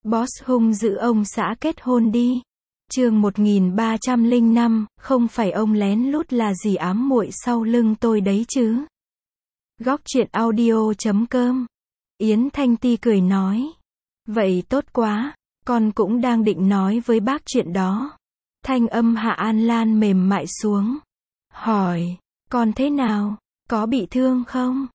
Boss hung dữ ông xã kết hôn đi. Chương 1305, không phải ông lén lút là gì ám muội sau lưng tôi đấy chứ. Góc truyện audio.com. Yến Thanh Ti cười nói. Vậy tốt quá, con cũng đang định nói với bác chuyện đó. Thanh âm Hạ An Lan mềm mại xuống. Hỏi, con thế nào, có bị thương không?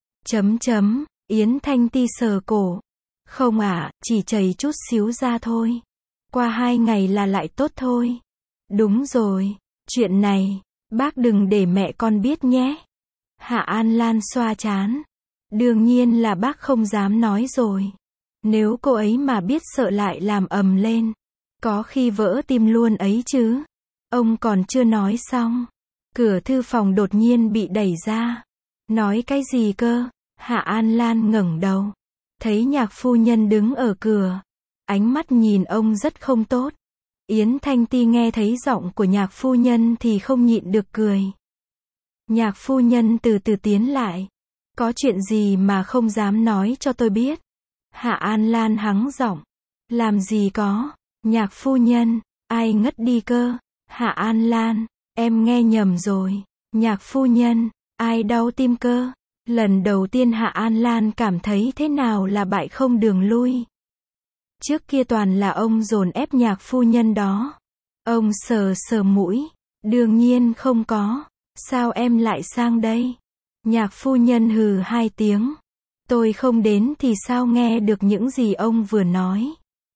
Yến Thanh Ti sờ cổ. Không ạ, chỉ chảy chút xíu ra thôi. Qua 2 ngày là lại tốt thôi. Đúng rồi, chuyện này, bác đừng để mẹ con biết nhé. Hạ An Lan xoa trán. Đương nhiên là bác không dám nói rồi. Nếu cô ấy mà biết sợ lại làm ầm lên. Có khi vỡ tim luôn ấy chứ. Ông còn chưa nói xong. Cửa thư phòng đột nhiên bị đẩy ra. Nói cái gì cơ? Hạ An Lan ngẩng đầu. Thấy Nhạc phu nhân đứng ở cửa. Ánh mắt nhìn ông rất không tốt. Yến Thanh Ti nghe thấy giọng của Nhạc phu nhân thì không nhịn được cười. Nhạc phu nhân từ từ tiến lại. Có chuyện gì mà không dám nói cho tôi biết? Hạ An Lan hắng giọng. Làm gì có? Nhạc phu nhân, ai ngất đi cơ? Hạ An Lan, em nghe nhầm rồi. Nhạc phu nhân, ai đau tim cơ? Lần đầu tiên Hạ An Lan cảm thấy thế nào là bại không đường lui. Trước kia toàn là ông dồn ép nhạc phu nhân đó. Ông sờ sờ mũi. Đương nhiên không có. Sao em lại sang đây? Nhạc phu nhân hừ 2 tiếng. Tôi không đến thì sao nghe được những gì ông vừa nói.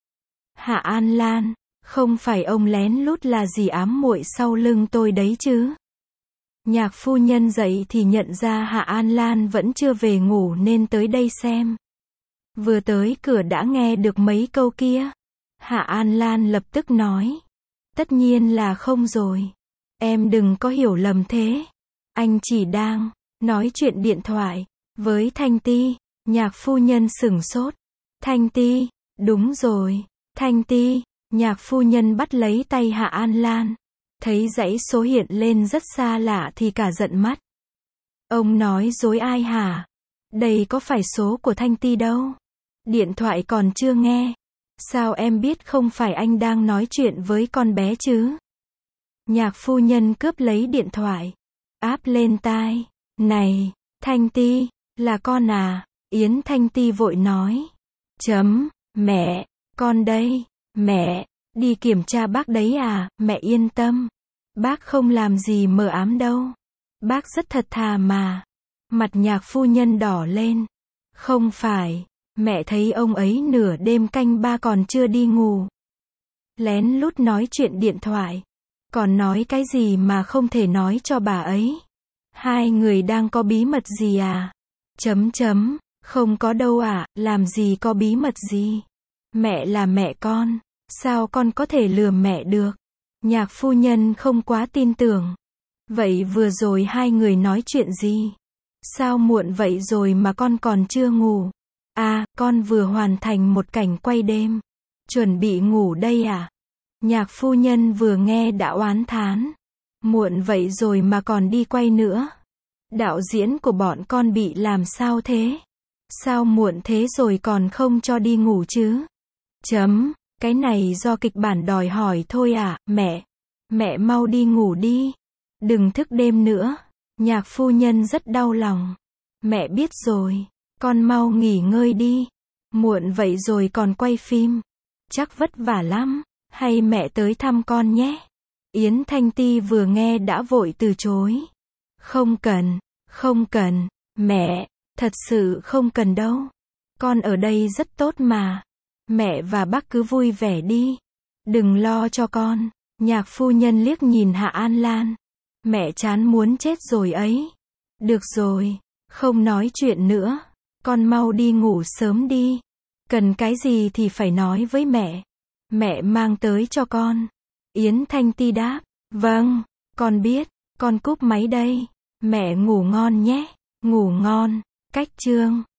Hạ An Lan, không phải ông lén lút là gì ám muội sau lưng tôi đấy chứ. Nhạc phu nhân dậy thì nhận ra Hạ An Lan vẫn chưa về ngủ nên tới đây xem. Vừa tới cửa đã nghe được mấy câu kia. Hạ An Lan lập tức nói. Tất nhiên là không rồi. Em đừng có hiểu lầm thế. Anh chỉ đang nói chuyện điện thoại với Thanh Ti. Nhạc phu nhân sửng sốt. Thanh Ti, đúng rồi. Thanh Ti, nhạc phu nhân bắt lấy tay Hạ An Lan. Thấy dãy số hiện lên rất xa lạ thì cả giận mắt. Ông nói dối ai hả? Đây có phải số của Thanh Ti đâu. Điện thoại còn chưa nghe. Sao em biết không phải anh đang nói chuyện với con bé chứ? Nhạc phu nhân cướp lấy điện thoại. Áp lên tai. Này, Thanh Ti, là con à? Yến Thanh Ti vội nói. Mẹ, con đây. Mẹ, đi kiểm tra bác đấy à? Mẹ yên tâm. Bác không làm gì mờ ám đâu. Bác rất thật thà mà. Mặt nhạc phu nhân đỏ lên. Không phải. Mẹ thấy ông ấy nửa đêm canh 3 còn chưa đi ngủ. Lén lút nói chuyện điện thoại. Còn nói cái gì mà không thể nói cho bà ấy. 2 người đang có bí mật gì à? Không có đâu ạ, làm gì có bí mật gì. Mẹ là mẹ con. Sao con có thể lừa mẹ được? Nhạc phu nhân không quá tin tưởng. Vậy vừa rồi 2 người nói chuyện gì? Sao muộn vậy rồi mà con còn chưa ngủ? À, con vừa hoàn thành một cảnh quay đêm. Chuẩn bị ngủ đây à? Nhạc phu nhân vừa nghe đã oán thán. Muộn vậy rồi mà còn đi quay nữa. Đạo diễn của bọn con bị làm sao thế? Sao muộn thế rồi còn không cho đi ngủ chứ? Cái này do kịch bản đòi hỏi thôi à, mẹ. Mẹ mau đi ngủ đi. Đừng thức đêm nữa. Nhạc phu nhân rất đau lòng. Mẹ biết rồi. Con mau nghỉ ngơi đi. Muộn vậy rồi còn quay phim. Chắc vất vả lắm. Hay mẹ tới thăm con nhé. Yến Thanh Ti vừa nghe đã vội từ chối. Không cần. Mẹ, thật sự không cần đâu. Con ở đây rất tốt mà. Mẹ và bác cứ vui vẻ đi. Đừng lo cho con. Nhạc phu nhân liếc nhìn Hạ An Lan. Mẹ chán muốn chết rồi ấy. Được rồi, không nói chuyện nữa. Con mau đi ngủ sớm đi. Cần cái gì thì phải nói với mẹ. Mẹ mang tới cho con. Yến Thanh Ti đáp. Vâng, con biết. Con cúp máy đây. Mẹ ngủ ngon nhé. Ngủ ngon. Cách chương